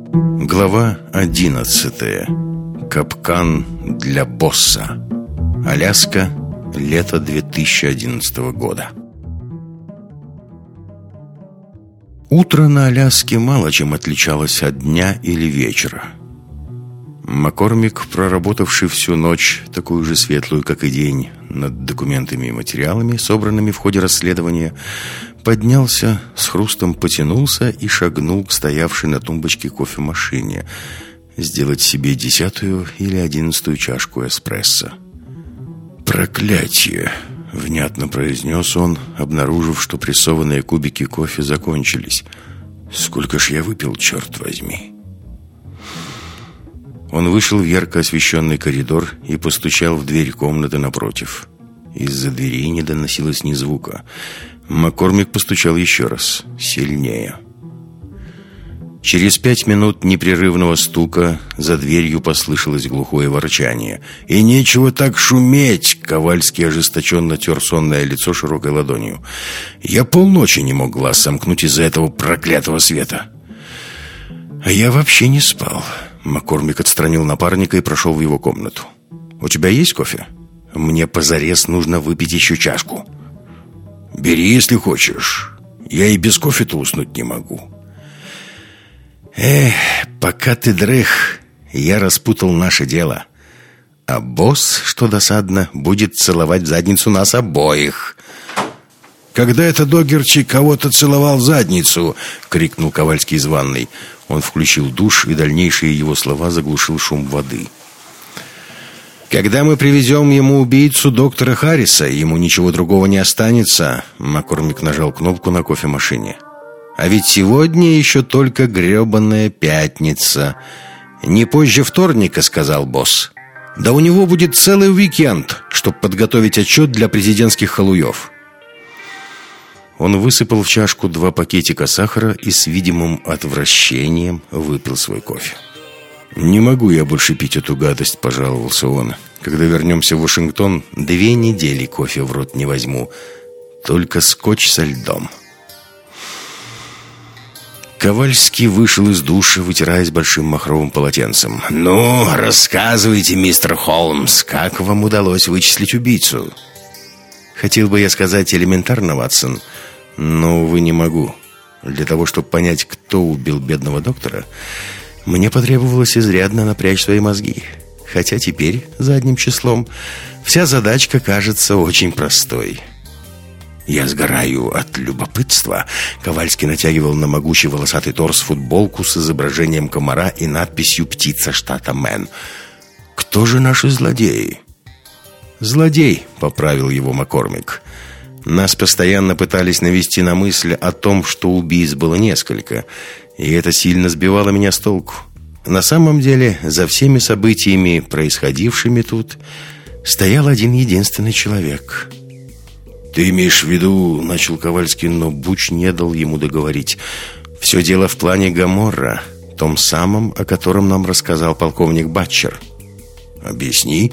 Глава 11. Капкан для босса. Аляска. Лето 2011 года. Утро на Аляске мало чем отличалось от дня или вечера. Маккормик, проработавший всю ночь, такую же светлую, как и день, над документами и материалами, собранными в ходе расследования, поднялся, с хрустом потянулся и шагнул к стоявшей на тумбочке кофемашине сделать себе 10-ю или 11-ю чашку эспрессо. «Проклятие!» — внятно произнес он, обнаружив, что прессованные кубики кофе закончились. «Сколько ж я выпил, черт возьми!» Он вышел в ярко освещенный коридор и постучал в дверь комнаты напротив. Из-за двери не доносилось ни звука. Маккормик постучал еще раз, сильнее. Через 5 минут непрерывного стука за дверью послышалось глухое ворчание. «И нечего так шуметь!» — Ковальский ожесточенно тер сонное лицо широкой ладонью. «Я полночи не мог глаз сомкнуть из-за этого проклятого света!» «А я вообще не спал!» Маккормик отстранил напарника и прошел в его комнату. «У тебя есть кофе? Мне позарез нужно выпить еще чашку». «Бери, если хочешь. Я и без кофе-то уснуть не могу». Пока ты дрых, я распутал наше дело. А босс, что досадно, будет целовать в задницу нас обоих». «Когда это Догерти кого-то целовал в задницу?» — крикнул Ковальский из ванной. Он включил душ, и дальнейшие его слова заглушил шум воды. «Когда мы привезем ему убийцу доктора Харриса, ему ничего другого не останется». Маккормик нажал кнопку на кофемашине. «А ведь сегодня еще только гребаная пятница. Не позже вторника», — сказал босс. «Да у него будет целый уикенд, чтобы подготовить отчет для президентских халуев». Он высыпал в чашку 2 пакетика сахара и с видимым отвращением выпил свой кофе. «Не могу я больше пить эту гадость», — пожаловался он. «Когда вернемся в Вашингтон, 2 недели кофе в рот не возьму. Только скотч со льдом». Ковальский вышел из душа, вытираясь большим махровым полотенцем. «Ну, рассказывайте, мистер Холмс, как вам удалось вычислить убийцу?» «Хотел бы я сказать элементарно, Ватсон, но, увы, не могу. Для того, чтобы понять, кто убил бедного доктора, мне потребовалось изрядно напрячь свои мозги. Хотя теперь, задним числом, вся задачка кажется очень простой». «Я сгораю от любопытства». Ковальский натягивал на могучий волосатый торс футболку с изображением комара и надписью «Птица штата Мэн». «Кто же наши злодеи?» «Злодей», — поправил его Маккормик. «Нас постоянно пытались навести на мысль о том, что убийц было несколько, и это сильно сбивало меня с толку. На самом деле, за всеми событиями, происходившими тут, стоял один единственный человек». «Ты имеешь в виду...» — начал Ковальский, но Буч не дал ему договорить. «Все дело в плане Гоморра, том самом, о котором нам рассказал полковник Батчер». «Объясни».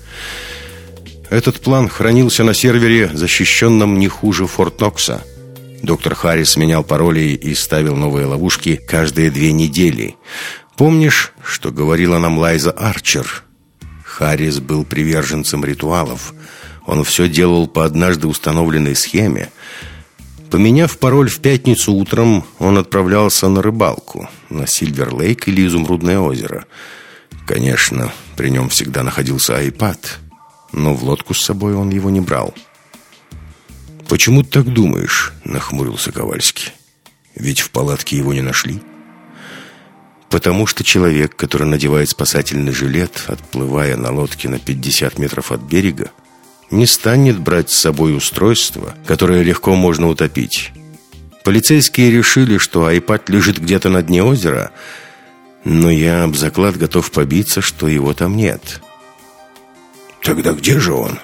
Этот план хранился на сервере, защищенном не хуже Форт Нокса. Доктор Харрис менял пароли и ставил новые ловушки каждые 2 недели. Помнишь, что говорила нам Лайза Арчер? Харрис был приверженцем ритуалов. Он все делал по однажды установленной схеме. Поменяв пароль в пятницу утром, он отправлялся на рыбалку, на Сильвер-Лейк или Изумрудное озеро. Конечно, при нем всегда находился iPad, но в лодку с собой он его не брал. «Почему ты так думаешь?» — нахмурился Ковальский. «Ведь в палатке его не нашли». «Потому что человек, который надевает спасательный жилет, отплывая на лодке на 50 метров от берега, не станет брать с собой устройство, которое легко можно утопить. Полицейские решили, что iPad лежит где-то на дне озера, но я об заклад готов побиться, что его там нет». «Тогда где же он?»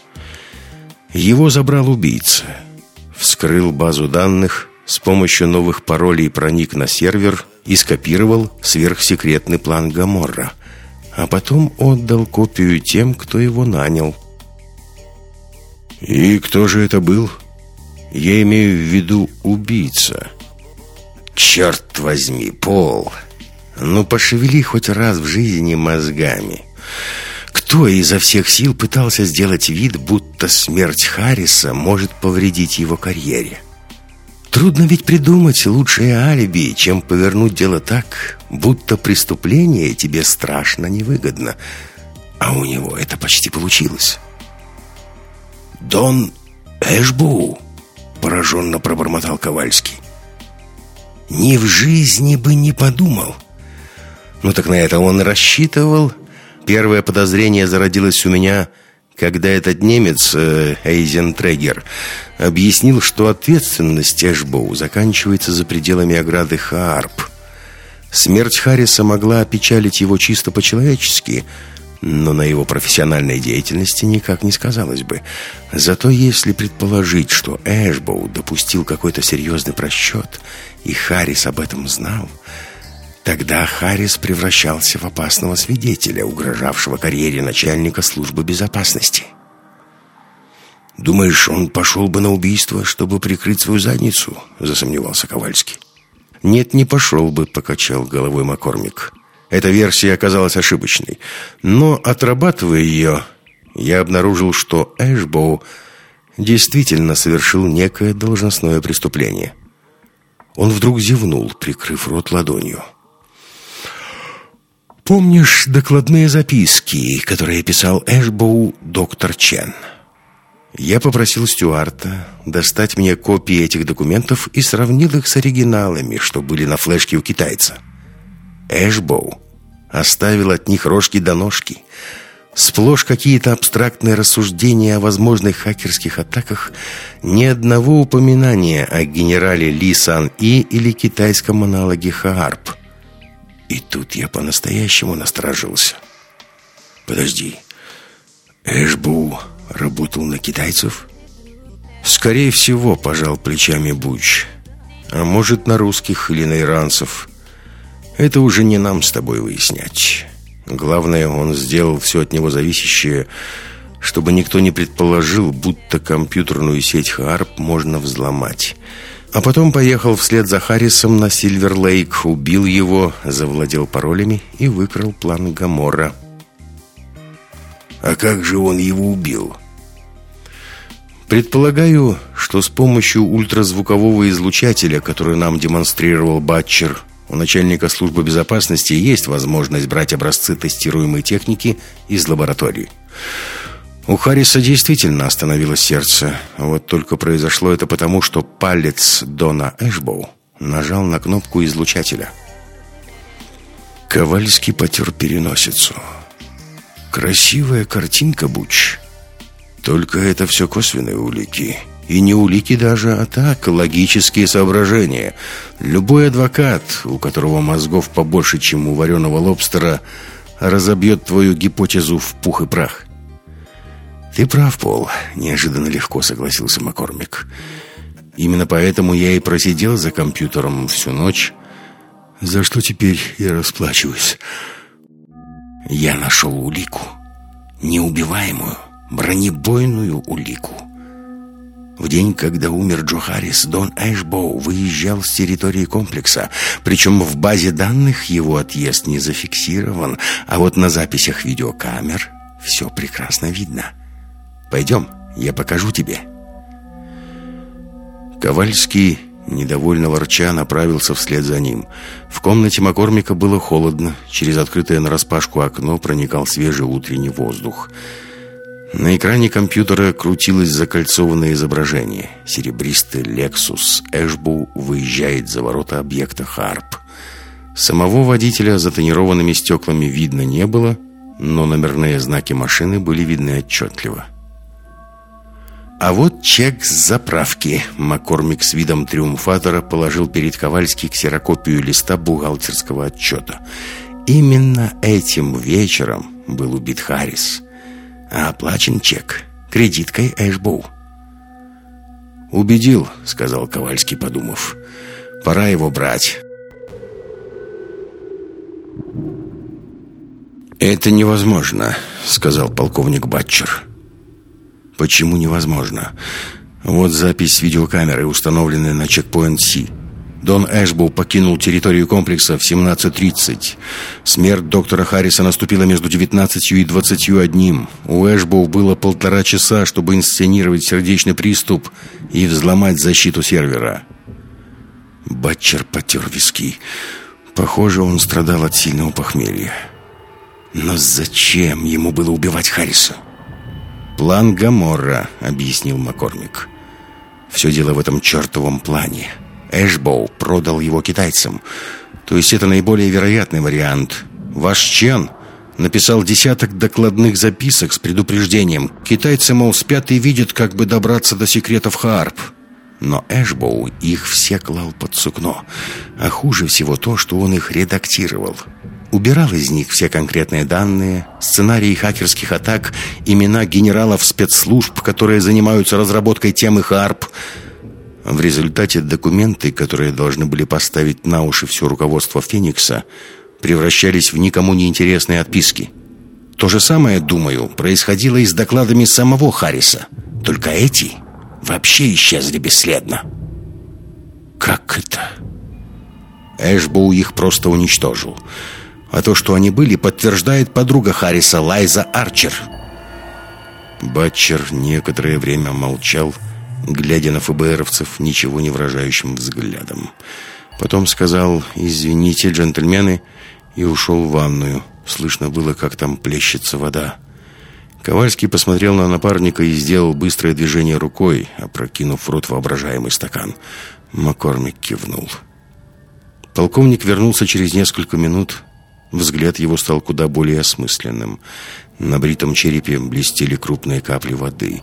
«Его забрал убийца. Вскрыл базу данных, с помощью новых паролей проник на сервер и скопировал сверхсекретный план Гоморра, а потом отдал копию тем, кто его нанял». «И кто же это был?» «Я имею в виду убийца». «Черт возьми, Пол, Ну, пошевели хоть раз в жизни мозгами. Кто изо всех сил пытался сделать вид, будто смерть Харриса может повредить его карьере? Трудно ведь придумать лучшее алиби, чем повернуть дело так, будто преступление тебе страшно невыгодно. А у него это почти получилось. «Дон Эшбоу», — пораженно пробормотал Ковальский. «Ни в жизни бы не подумал». Ну так на это он и рассчитывал. Первое подозрение зародилось у меня, когда этот немец, Эйзентрегер, объяснил, что ответственность Эшбоу заканчивается за пределами ограды Хаарп. Смерть Харриса могла опечалить его чисто по-человечески, но на его профессиональной деятельности никак не сказалось бы. Зато если предположить, что Эшбоу допустил какой-то серьезный просчет, и Харрис об этом знал, тогда Харрис превращался в опасного свидетеля, угрожавшего карьере начальника службы безопасности. «Думаешь, он пошел бы на убийство, чтобы прикрыть свою задницу?» — засомневался Ковальский. «Нет, не пошел бы», — покачал головой Маккормик. Эта версия оказалась ошибочной. Но, отрабатывая ее, я обнаружил, что Эшбоу действительно совершил некое должностное преступление. Он вдруг зевнул, прикрыв рот ладонью. «Помнишь докладные записки, которые писал Эшбоу доктор Чен?» Я попросил Стюарта достать мне копии этих документов и сравнил их с оригиналами, что были на флешке у китайца. Эшбоу оставил от них рожки до ножки. Сплошь какие-то абстрактные рассуждения о возможных хакерских атаках, ни одного упоминания о генерале Ли Сан-И или китайском аналоге Хаарп. И тут я по-настоящему насторожился. «Подожди, Эшбоу работал на китайцев?» «Скорее всего», — пожал плечами Буч. «А может, на русских или на иранцев. Это уже не нам с тобой выяснять. Главное, он сделал все от него зависящее, чтобы никто не предположил, будто компьютерную сеть Хаарп можно взломать. А потом поехал вслед за Харрисом на Сильвер-Лейк, убил его, завладел паролями и выкрал план Гоморра». «А как же он его убил?» «Предполагаю, что с помощью ультразвукового излучателя, который нам демонстрировал Батчер, у начальника службы безопасности есть возможность брать образцы тестируемой техники из лаборатории. У Харриса действительно остановилось сердце. Вот только произошло это потому, что палец Дона Эшбоу нажал на кнопку излучателя». Ковальский потер переносицу. «Красивая картинка, Буч. Только это все косвенные улики. И не улики даже, а так, логические соображения. Любой адвокат, у которого мозгов побольше, чем у вареного лобстера, разобьет твою гипотезу в пух и прах». «Ты прав, Пол», — неожиданно легко согласился Маккормик. «Именно поэтому я и просидел за компьютером всю ночь, за что теперь и расплачиваюсь. Я нашел улику, неубиваемую, бронебойную улику. В день, когда умер Джо Харрис, Дон Эшбоу выезжал с территории комплекса. Причем в базе данных его отъезд не зафиксирован, а вот на записях видеокамер все прекрасно видно. Пойдем, я покажу тебе». Ковальский, недовольно ворча, направился вслед за ним. В комнате Маккормика было холодно. Через открытое нараспашку окно проникал свежий утренний воздух. На экране компьютера крутилось закольцованное изображение. Серебристый Lexus Эшбоу выезжает за ворота объекта Хаарп. Самого водителя за тонированными стеклами видно не было, но номерные знаки машины были видны отчетливо. «А вот чек с заправки». Маккормик с видом триумфатора положил перед Ковальски ксерокопию листа бухгалтерского отчета. Именно этим вечером был убит Харрис, а оплачен чек кредиткой Эшбоу. «Убедил», — сказал Ковальский, подумав. «Пора его брать». «Это невозможно», — сказал полковник Батчер. «Почему невозможно? Вот запись видеокамеры, установленная на чекпоинт Си. Дон Эшбоу покинул территорию комплекса в 17:30. Смерть доктора Харриса наступила между 19 и 21. У Эшбоу было 1,5 часа, чтобы инсценировать сердечный приступ и взломать защиту сервера. Батчер потер виски. Похоже, он страдал от сильного похмелья. Но зачем ему было убивать Харриса? «План Гоморра», — объяснил Маккормик. «Все дело в этом чертовом плане. Эшбоу продал его китайцам. То есть это наиболее вероятный вариант. Ваш Чен написал десяток докладных записок с предупреждением. Китайцы, мол, спят и видят, как бы добраться до секретов Хаарп. Но Эшбоу их все клал под сукно. А хуже всего то, что он их редактировал. Убирал из них все конкретные данные, сценарии хакерских атак, имена генералов спецслужб, которые занимаются разработкой темы Хаарп. В результате документы, которые должны были поставить на уши все руководство Феникса, превращались в никому неинтересные отписки. То же самое, думаю, происходило и с докладами самого Харриса. Только эти вообще исчезли бесследно. Как это? Эшбоу их просто уничтожил. А то, что они были, подтверждает подруга Харриса, Лайза Арчер. Батчер некоторое время молчал, глядя на ФБРовцев ничего не выражающим взглядом. Потом сказал: «Извините, джентльмены», и ушел в ванную. Слышно было, как там плещется вода. Ковальский посмотрел на напарника и сделал быстрое движение рукой, опрокинув в рот воображаемый стакан. Маккормик кивнул. Полковник вернулся через несколько минут. Взгляд его стал куда более осмысленным. На бритом черепе блестели крупные капли воды.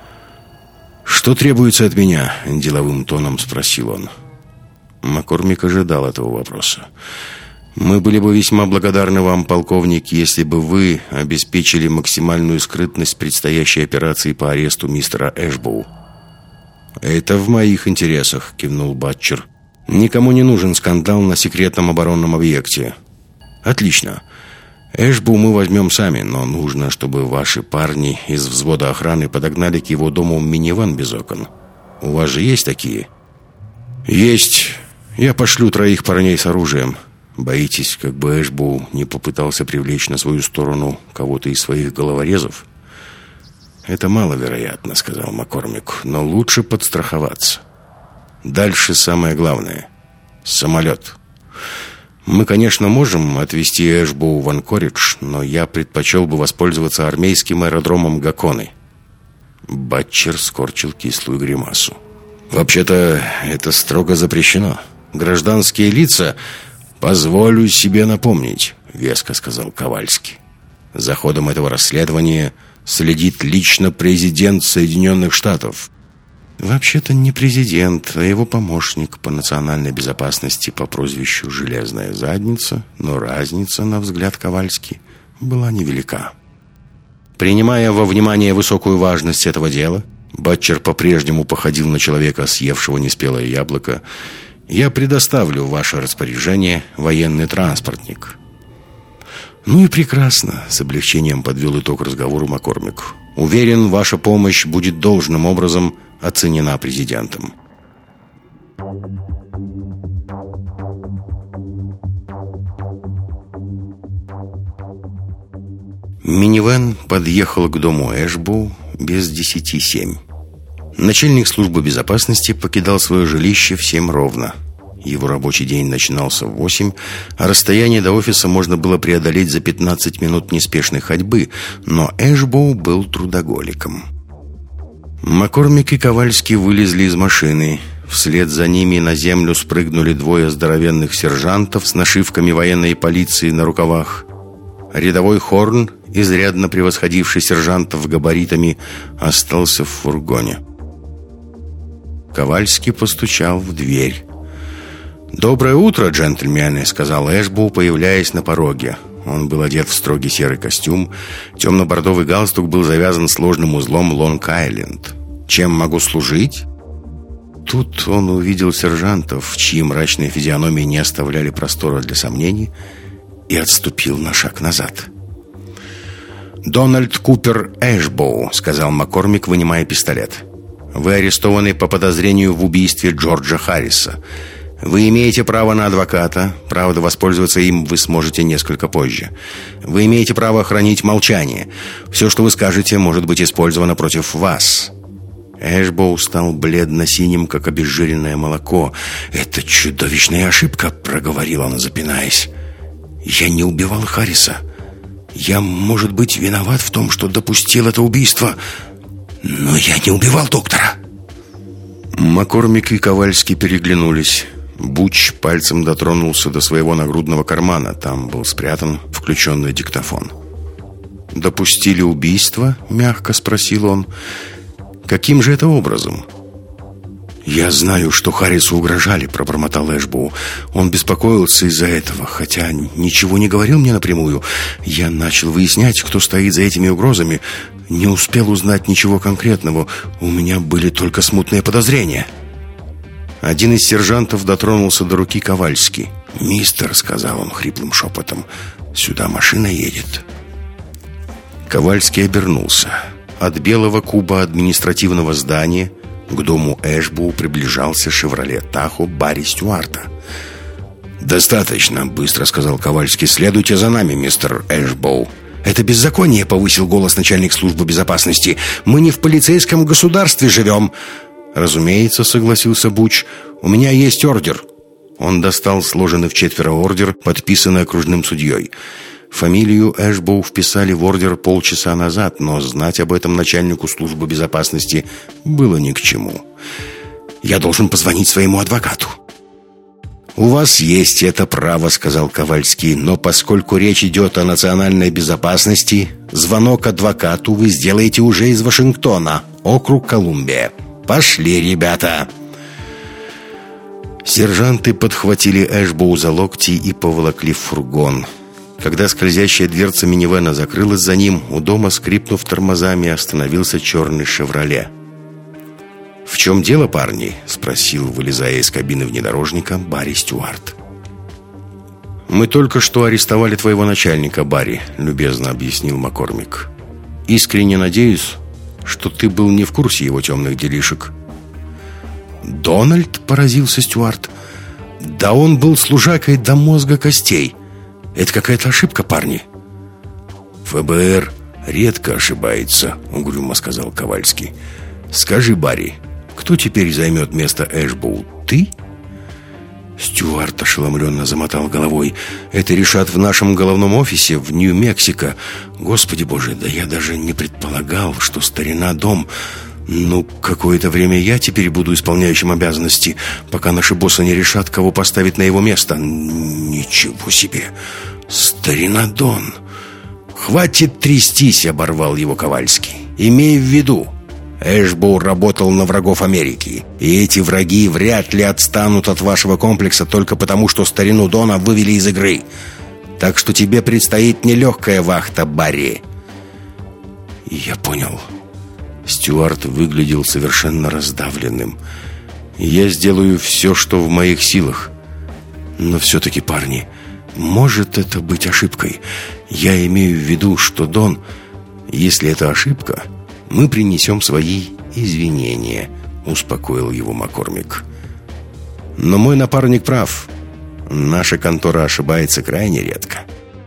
«Что требуется от меня?» – деловым тоном спросил он. Маккормик ожидал этого вопроса. «Мы были бы весьма благодарны вам, полковник, если бы вы обеспечили максимальную скрытность предстоящей операции по аресту мистера Эшбоу». «Это в моих интересах», – кивнул Батчер. «Никому не нужен скандал на секретном оборонном объекте». «Отлично. Эшбоу мы возьмем сами, но нужно, чтобы ваши парни из взвода охраны подогнали к его дому минивэн без окон. У вас же есть такие?» «Есть. Я пошлю 3 парней с оружием. Боитесь, как бы Эшбоу не попытался привлечь на свою сторону кого-то из своих головорезов?» «Это маловероятно», — сказал Маккормик, — «но лучше подстраховаться. Дальше самое главное — самолет. Мы, конечно, можем отвезти Эшбоу в Анкоридж, но я предпочел бы воспользоваться армейским аэродромом Гаконы». Батчер скорчил кислую гримасу. «Вообще-то это строго запрещено. Гражданские лица...» «Позволю себе напомнить», — веско сказал Ковальский. «За ходом этого расследования следит лично президент Соединенных Штатов». «Вообще-то не президент, а его помощник по национальной безопасности по прозвищу «Железная задница», но разница, на взгляд Ковальски, была невелика». Принимая во внимание высокую важность этого дела, Батчер по-прежнему походил на человека, съевшего неспелое яблоко. «Я предоставлю в ваше распоряжение военный транспортник». «Ну и прекрасно», — с облегчением подвел итог разговору Маккормик. «Уверен, ваша помощь будет должным образом оценена президентом». Минивэн подъехал к дому Эшбоу без 10:07. Начальник службы безопасности покидал свое жилище в 7 ровно. Его рабочий день начинался в 8, а расстояние до офиса можно было преодолеть за 15 минут неспешной ходьбы, но Эшбоу был трудоголиком. Маккормик и Ковальский вылезли из машины. Вслед за ними на землю спрыгнули 2 здоровенных сержантов с нашивками военной полиции на рукавах. Рядовой Хорн, изрядно превосходивший сержантов габаритами, остался в фургоне. Ковальский постучал в дверь. «Доброе утро, джентльмены», — сказал Эшбоу, появляясь на пороге. Он был одет в строгий серый костюм. Темно-бордовый галстук был завязан сложным узлом Лонг-Айленд. «Чем могу служить?» Тут он увидел сержантов, чьи мрачные физиономии не оставляли простора для сомнений, и отступил на шаг назад. «Дональд Купер Эшбоу», — сказал Маккормик, вынимая пистолет. «Вы арестованы по подозрению в убийстве Джорджа Харриса. Вы имеете право на адвоката. Правда, воспользоваться им вы сможете несколько позже. Вы имеете право хранить молчание. Все, что вы скажете, может быть использовано против вас». Эшбоу стал бледно-синим, как обезжиренное молоко. «Это чудовищная ошибка», — проговорил он, запинаясь. «Я не убивал Харриса. Я, может быть, виноват в том, что допустил это убийство, но я не убивал доктора». Маккормик и Ковальский переглянулись. Буч пальцем дотронулся до своего нагрудного кармана. Там был спрятан включенный диктофон. «Допустили убийство?» — мягко спросил он. «Каким же это образом?» «Я знаю, что Харрису угрожали», — пробормотал Эшбоу. «Он беспокоился из-за этого, хотя ничего не говорил мне напрямую. Я начал выяснять, кто стоит за этими угрозами. Не успел узнать ничего конкретного. У меня были только смутные подозрения». Один из сержантов дотронулся до руки Ковальски. «Мистер», — сказал он хриплым шепотом, — «сюда машина едет». Ковальский обернулся. От белого куба административного здания к дому Эшбоу приближался «Шевроле Тахо» Барри Стюарта. «Достаточно», — быстро сказал Ковальский. «Следуйте за нами, мистер Эшбоу». «Это беззаконие», — повысил голос начальник службы безопасности. «Мы не в полицейском государстве живем». «Разумеется», — согласился Буч. «У меня есть ордер». Он достал сложенный в четверо ордер, подписанный окружным судьей. Фамилию Эшбоу вписали в ордер полчаса назад, но знать об этом начальнику службы безопасности было ни к чему. «Я должен позвонить своему адвокату». «У вас есть это право», — сказал Ковальский, «но поскольку речь идет о национальной безопасности, звонок адвокату вы сделаете уже из Вашингтона, округ Колумбия. Пошли, ребята!» Сержанты подхватили Эшбоу за локти и поволокли в фургон. Когда скользящая дверца минивэна закрылась за ним, у дома, скрипнув тормозами, остановился черный «Шевроле». «В чем дело, парни?» — спросил, вылезая из кабины внедорожника, Барри Стюарт. «Мы только что арестовали твоего начальника, Барри», — любезно объяснил Маккормик. «Искренне надеюсь, что ты был не в курсе его темных делишек». «Дональд?» — поразился Стюарт. «Да он был служакой до мозга костей. Это какая-то ошибка, парни». «ФБР редко ошибается», — угрюмо сказал Ковальский. «Скажи, Барри, кто теперь займет место Эшбоу? Ты?» Стюарт ошеломленно замотал головой. «Это решат в нашем головном офисе в Нью-Мексико. Господи боже, да я даже не предполагал, что старина Дом... Ну, какое-то время я теперь буду исполняющим обязанности, пока наши боссы не решат, кого поставить на его место». «Ничего себе! Старина Дон!» «Хватит трястись!» — оборвал его Ковальский. «Имей в виду, Эшбоу работал на врагов Америки, и эти враги вряд ли отстанут от вашего комплекса только потому, что старину Дона вывели из игры. Так что тебе предстоит нелегкая вахта, Барри». «Я понял». Стюарт выглядел совершенно раздавленным. «Я сделаю все, что в моих силах. Но все-таки, парни, может это быть ошибкой. Я имею в виду, что Дон... Если это ошибка, мы принесем свои извинения», — успокоил его Маккормик. «Но мой напарник прав. Наша контора ошибается крайне редко».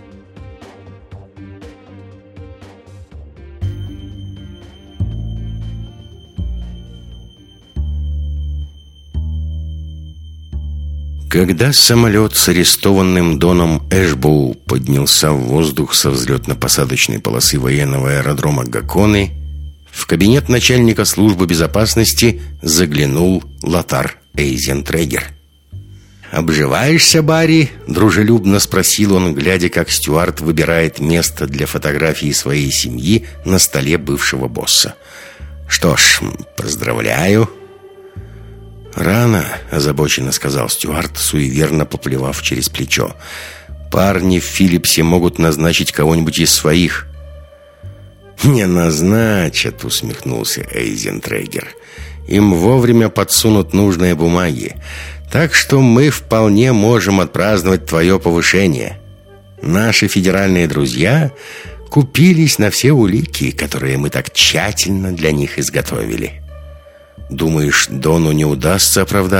Когда самолет с арестованным Доном Эшбоу поднялся в воздух со взлетно-посадочной полосы военного аэродрома Гаконы, в кабинет начальника службы безопасности заглянул Лотар Эйзентрегер. «Обживаешься, Барри?» — дружелюбно спросил он, глядя, как Стюарт выбирает место для фотографии своей семьи на столе бывшего босса. «Что ж, поздравляю». «Рано», — озабоченно сказал Стюарт, суеверно поплевав через плечо. «Парни в Филлипсе могут назначить кого-нибудь из своих». «Не назначат», — усмехнулся Эйзентрегер. «Им вовремя подсунут нужные бумаги. Так что мы вполне можем отпраздновать твое повышение. Наши федеральные друзья купились на все улики, которые мы так тщательно для них изготовили». «Думаешь, Дону не удастся оправдаться?»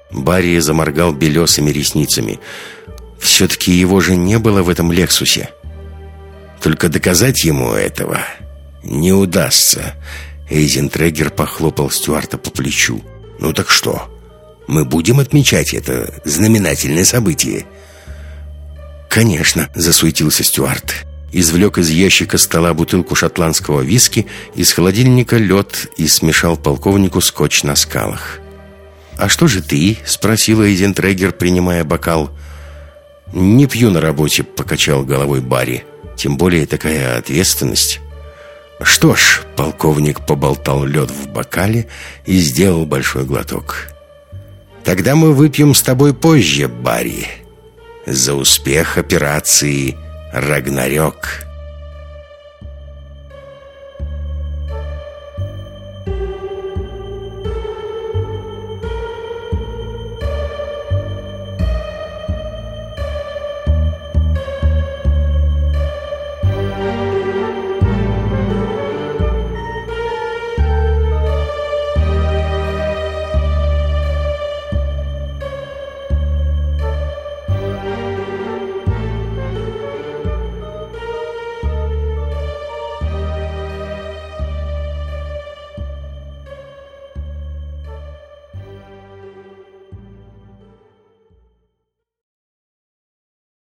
Барри заморгал белесыми ресницами. Все-таки его же не было в этом «Лексусе». Только доказать ему этого не удастся. Эйзентрегер похлопал Стюарта по плечу. «Ну так что, мы будем отмечать это знаменательное событие?» «Конечно», — засуетился Стюарт. Извлек из ящика стола бутылку шотландского виски, из холодильника лед и смешал полковнику скотч на скалах. «А что же ты?» — спросила Эйзентрегер, принимая бокал. «Не пью на работе», — покачал головой Барри. «Тем более такая ответственность». «Что ж», — полковник поболтал лед в бокале и сделал большой глоток. «Тогда мы выпьем с тобой позже, Барри, за успех операции «Рагнарёк».